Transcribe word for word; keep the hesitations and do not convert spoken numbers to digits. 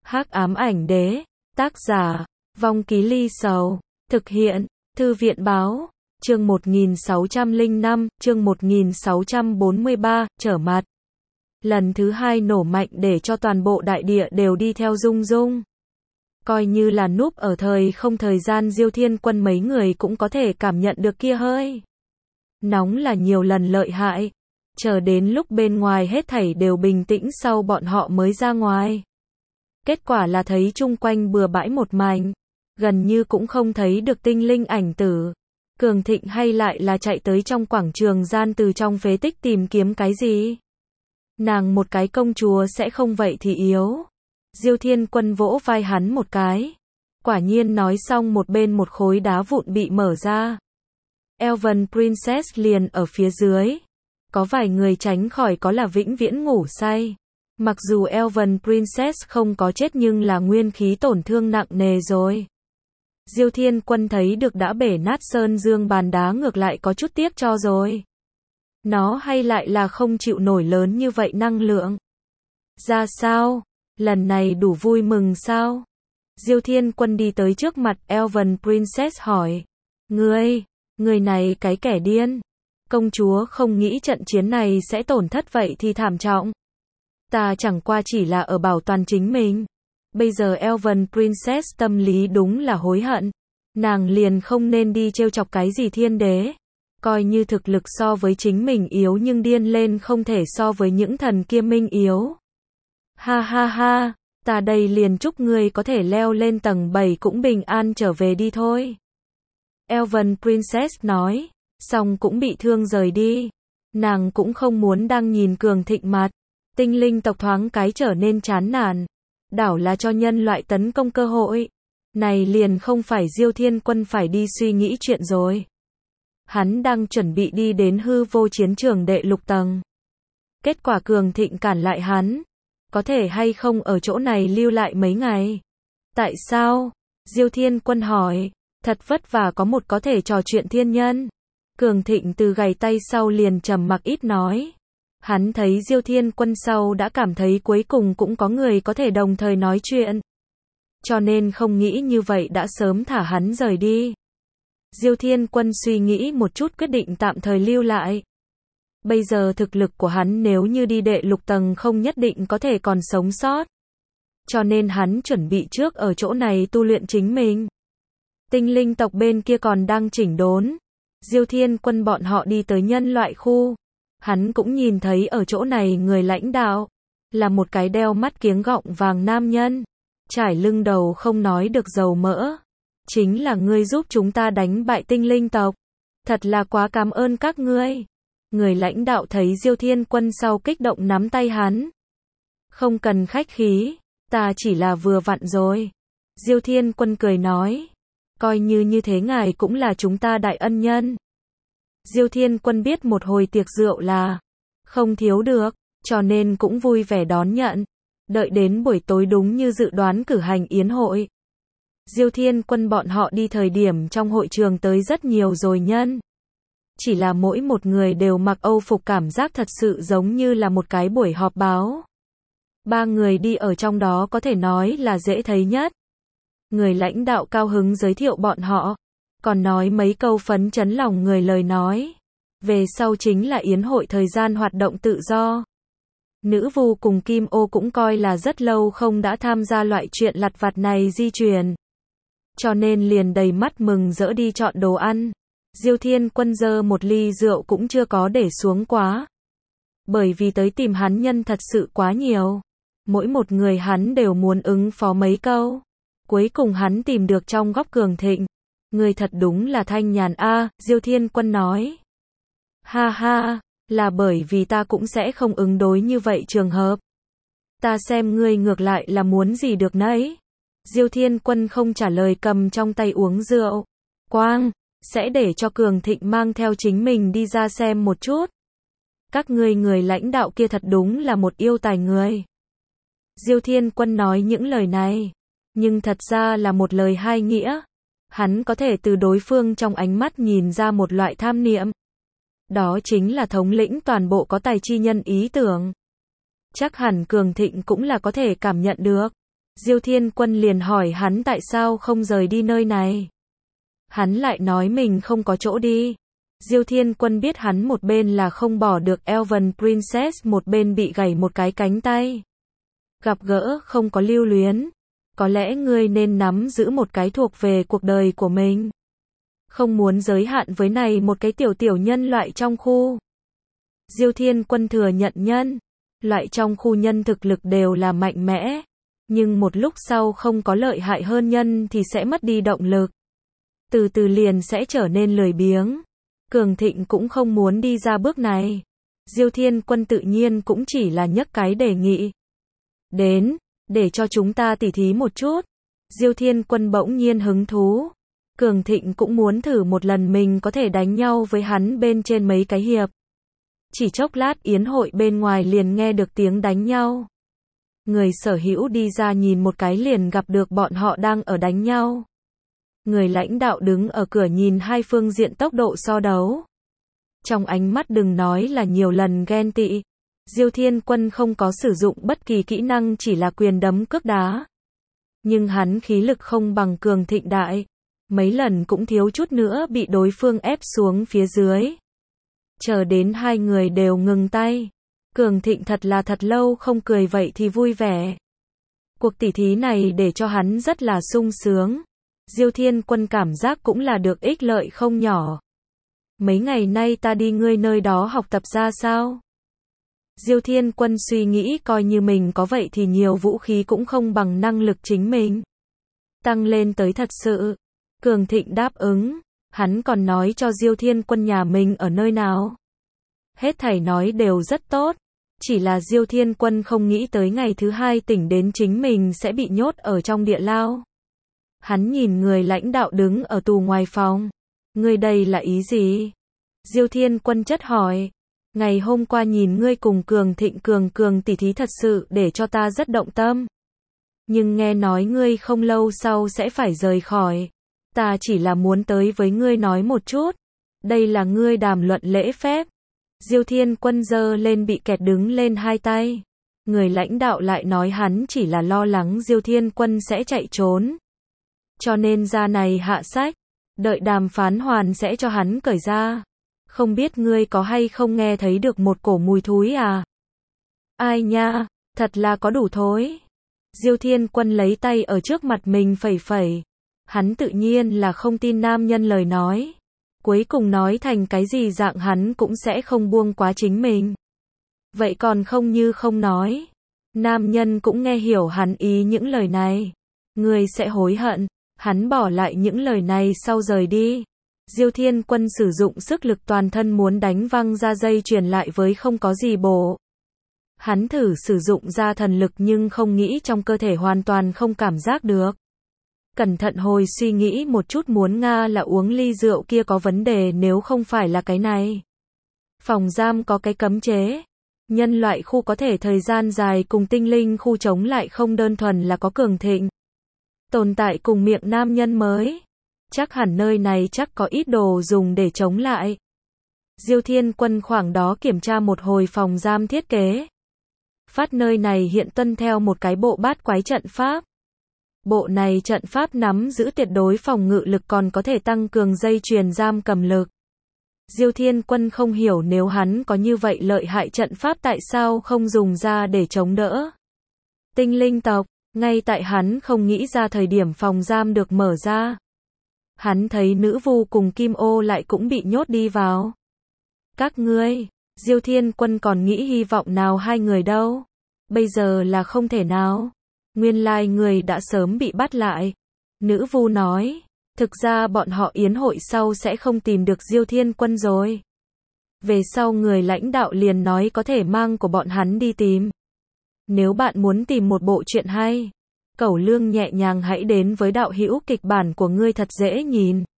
Hắc ám ảnh đế, tác giả, Vong Ký Ly Sầu, thực hiện, Thư viện báo, chương một nghìn sáu trăm lẻ năm, chương một nghìn sáu trăm bốn mươi ba, trở mặt. Lần thứ hai nổ mạnh để cho toàn bộ đại địa đều đi theo rung rung. Coi như là núp ở thời không thời gian Diêu Thiên Quân mấy người cũng có thể cảm nhận được kia hơi. Nóng là nhiều lần lợi hại. Chờ đến lúc bên ngoài hết thảy đều bình tĩnh sau bọn họ mới ra ngoài. Kết quả là thấy chung quanh bừa bãi một mảnh. Gần như cũng không thấy được tinh linh ảnh tử. Cường Thịnh hay lại là chạy tới trong quảng trường gian từ trong phế tích tìm kiếm cái gì? Nàng một cái công chúa sẽ không vậy thì yếu. Diêu Thiên Quân vỗ vai hắn một cái. Quả nhiên nói xong một bên một khối đá vụn bị mở ra. Elven Princess liền ở phía dưới. Có vài người tránh khỏi có là vĩnh viễn ngủ say. Mặc dù Elven Princess không có chết nhưng là nguyên khí tổn thương nặng nề rồi. Diêu Thiên Quân thấy được đã bể nát sơn dương bàn đá ngược lại có chút tiếc cho rồi. Nó hay lại là không chịu nổi lớn như vậy năng lượng. Ra sao? Lần này đủ vui mừng sao? Diêu Thiên Quân đi tới trước mặt Elven Princess hỏi. Ngươi, người này cái kẻ điên. Công chúa không nghĩ trận chiến này sẽ tổn thất vậy thì thảm trọng. Ta chẳng qua chỉ là ở bảo toàn chính mình. Bây giờ Elven Princess tâm lý đúng là hối hận. Nàng liền không nên đi trêu chọc cái gì thiên đế. Coi như thực lực so với chính mình yếu nhưng điên lên không thể so với những thần kia minh yếu. Ha ha ha, ta đây liền chúc ngươi có thể leo lên tầng bảy cũng bình an trở về đi thôi. Elven Princess nói, xong cũng bị thương rời đi. Nàng cũng không muốn đang nhìn Cường Thịnh mặt. Tinh linh tộc thoáng cái trở nên chán nản. Đảo là cho nhân loại tấn công cơ hội. Này liền không phải Diêu Thiên Quân phải đi suy nghĩ chuyện rồi. Hắn đang chuẩn bị đi đến hư vô chiến trường đệ lục tầng. Kết quả Cường Thịnh cản lại hắn. Có thể hay không ở chỗ này lưu lại mấy ngày? Tại sao? Diêu Thiên Quân hỏi. Thật vất vả có một có thể trò chuyện thiên nhân. Cường Thịnh từ gầy tay sau liền trầm mặc ít nói. Hắn thấy Diêu Thiên Quân sau đã cảm thấy cuối cùng cũng có người có thể đồng thời nói chuyện. Cho nên không nghĩ như vậy đã sớm thả hắn rời đi. Diêu Thiên Quân suy nghĩ một chút quyết định tạm thời lưu lại. Bây giờ thực lực của hắn nếu như đi đệ lục tầng không nhất định có thể còn sống sót. Cho nên hắn chuẩn bị trước ở chỗ này tu luyện chính mình. Tinh linh tộc bên kia còn đang chỉnh đốn. Diêu Thiên Quân bọn họ đi tới nhân loại khu. Hắn cũng nhìn thấy ở chỗ này người lãnh đạo. Là một cái đeo mắt kiếng gọng vàng nam nhân. Trải lưng đầu không nói được dầu mỡ. Chính là ngươi giúp chúng ta đánh bại tinh linh tộc. Thật là quá cảm ơn các ngươi. Người lãnh đạo thấy Diêu Thiên Quân sau kích động nắm tay hắn. Không cần khách khí. Ta chỉ là vừa vặn rồi. Diêu Thiên Quân cười nói. Coi như như thế ngài cũng là chúng ta đại ân nhân. Diêu Thiên Quân biết một hồi tiệc rượu là không thiếu được, cho nên cũng vui vẻ đón nhận. Đợi đến buổi tối đúng như dự đoán cử hành yến hội. Diêu Thiên Quân bọn họ đi thời điểm trong hội trường tới rất nhiều rồi nhân. Chỉ là mỗi một người đều mặc âu phục cảm giác thật sự giống như là một cái buổi họp báo. Ba người đi ở trong đó có thể nói là dễ thấy nhất. Người lãnh đạo cao hứng giới thiệu bọn họ. Còn nói mấy câu phấn chấn lòng người lời nói. Về sau chính là yến hội thời gian hoạt động tự do. Nữ vu cùng Kim Ô cũng coi là rất lâu không đã tham gia loại chuyện lặt vặt này di chuyển. Cho nên liền đầy mắt mừng rỡ đi chọn đồ ăn. Diêu Thiên Quân giơ một ly rượu cũng chưa có để xuống quá. Bởi vì tới tìm hắn nhân thật sự quá nhiều. Mỗi một người hắn đều muốn ứng phó mấy câu. Cuối cùng hắn tìm được trong góc Cường Thịnh. Người thật đúng là thanh nhàn a, Diêu Thiên Quân nói. Ha ha, là bởi vì ta cũng sẽ không ứng đối như vậy trường hợp. Ta xem ngươi ngược lại là muốn gì được nấy. Diêu Thiên Quân không trả lời cầm trong tay uống rượu. Quang, sẽ để cho Cường Thịnh mang theo chính mình đi ra xem một chút. Các ngươi người lãnh đạo kia thật đúng là một yêu tài người. Diêu Thiên Quân nói những lời này. Nhưng thật ra là một lời hai nghĩa. Hắn có thể từ đối phương trong ánh mắt nhìn ra một loại tham niệm. Đó chính là thống lĩnh toàn bộ có tài chi nhân ý tưởng. Chắc hẳn Cường Thịnh cũng là có thể cảm nhận được. Diêu Thiên Quân liền hỏi hắn tại sao không rời đi nơi này. Hắn lại nói mình không có chỗ đi. Diêu Thiên Quân biết hắn một bên là không bỏ được Elven Princess, một bên bị gãy một cái cánh tay. Gặp gỡ không có lưu luyến. Có lẽ ngươi nên nắm giữ một cái thuộc về cuộc đời của mình. Không muốn giới hạn với này một cái tiểu tiểu nhân loại trong khu. Diêu Thiên Quân thừa nhận nhân loại trong khu nhân thực lực đều là mạnh mẽ. Nhưng một lúc sau không có lợi hại hơn nhân thì sẽ mất đi động lực. Từ từ liền sẽ trở nên lười biếng. Cường Thịnh cũng không muốn đi ra bước này. Diêu Thiên Quân tự nhiên cũng chỉ là nhấc cái đề nghị. Đến, để cho chúng ta tỉ thí một chút. Diêu Thiên Quân bỗng nhiên hứng thú. Cường Thịnh cũng muốn thử một lần mình có thể đánh nhau với hắn bên trên mấy cái hiệp. Chỉ chốc lát yến hội bên ngoài liền nghe được tiếng đánh nhau. Người sở hữu đi ra nhìn một cái liền gặp được bọn họ đang ở đánh nhau. Người lãnh đạo đứng ở cửa nhìn hai phương diện tốc độ so đấu. Trong ánh mắt đừng nói là nhiều lần ghen tị. Diêu Thiên Quân không có sử dụng bất kỳ kỹ năng, chỉ là quyền đấm cước đá. Nhưng hắn khí lực không bằng Cường Thịnh đại. Mấy lần cũng thiếu chút nữa bị đối phương ép xuống phía dưới. Chờ đến hai người đều ngừng tay. Cường Thịnh thật là thật lâu không cười vậy thì vui vẻ. Cuộc tỉ thí này để cho hắn rất là sung sướng. Diêu Thiên Quân cảm giác cũng là được ích lợi không nhỏ. Mấy ngày nay ta đi ngươi nơi đó học tập ra sao? Diêu Thiên Quân suy nghĩ coi như mình có vậy thì nhiều vũ khí cũng không bằng năng lực chính mình. Tăng lên tới thật sự. Cường Thịnh đáp ứng. Hắn còn nói cho Diêu Thiên Quân nhà mình ở nơi nào. Hết thảy nói đều rất tốt. Chỉ là Diêu Thiên Quân không nghĩ tới ngày thứ hai tỉnh đến chính mình sẽ bị nhốt ở trong địa lao. Hắn nhìn người lãnh đạo đứng ở tù ngoài phòng. Ngươi đây là ý gì? Diêu Thiên Quân chất hỏi. Ngày hôm qua nhìn ngươi cùng Cường Thịnh Cường Cường tỉ thí thật sự để cho ta rất động tâm. Nhưng nghe nói ngươi không lâu sau sẽ phải rời khỏi. Ta chỉ là muốn tới với ngươi nói một chút. Đây là ngươi đàm luận lễ phép. Diêu Thiên Quân giơ lên bị kẹt đứng lên hai tay. Người lãnh đạo lại nói hắn chỉ là lo lắng Diêu Thiên Quân sẽ chạy trốn. Cho nên ra này hạ sách. Đợi đàm phán hoàn sẽ cho hắn cởi ra. Không biết ngươi có hay không nghe thấy được một cổ mùi thúi à? Ai nha, thật là có đủ thối. Diêu Thiên Quân lấy tay ở trước mặt mình phẩy phẩy. Hắn tự nhiên là không tin nam nhân lời nói. Cuối cùng nói thành cái gì dạng hắn cũng sẽ không buông quá chính mình. Vậy còn không như không nói. Nam nhân cũng nghe hiểu hắn ý những lời này. Ngươi sẽ hối hận. Hắn bỏ lại những lời này sau rời đi. Diêu Thiên Quân sử dụng sức lực toàn thân muốn đánh văng ra dây chuyền lại với không có gì bổ. Hắn thử sử dụng ra thần lực nhưng không nghĩ trong cơ thể hoàn toàn không cảm giác được. Cẩn thận hồi suy nghĩ một chút muốn Nga là uống ly rượu kia có vấn đề nếu không phải là cái này. Phòng giam có cái cấm chế. Nhân loại khu có thể thời gian dài cùng tinh linh khu chống lại không đơn thuần là có Cường Thịnh. Tồn tại cùng miệng nam nhân mới. Chắc hẳn nơi này chắc có ít đồ dùng để chống lại. Diêu Thiên Quân khoảng đó kiểm tra một hồi phòng giam thiết kế. Phát nơi này hiện tuân theo một cái bộ bát quái trận pháp. Bộ này trận pháp nắm giữ tuyệt đối phòng ngự lực còn có thể tăng cường dây chuyền giam cầm lực. Diêu Thiên Quân không hiểu nếu hắn có như vậy lợi hại trận pháp tại sao không dùng ra để chống đỡ. Tinh linh tộc, ngay tại hắn không nghĩ ra thời điểm phòng giam được mở ra. Hắn thấy nữ vu cùng Kim Ô lại cũng bị nhốt đi vào. Các ngươi, Diêu Thiên Quân còn nghĩ hy vọng nào hai người đâu. Bây giờ là không thể nào. Nguyên lai người đã sớm bị bắt lại. Nữ vu nói, thực ra bọn họ yến hội sau sẽ không tìm được Diêu Thiên Quân rồi. Về sau người lãnh đạo liền nói có thể mang của bọn hắn đi tìm. Nếu bạn muốn tìm một bộ truyện hay, Cẩu Lương nhẹ nhàng hãy đến với đạo hữu kịch bản của ngươi thật dễ nhìn.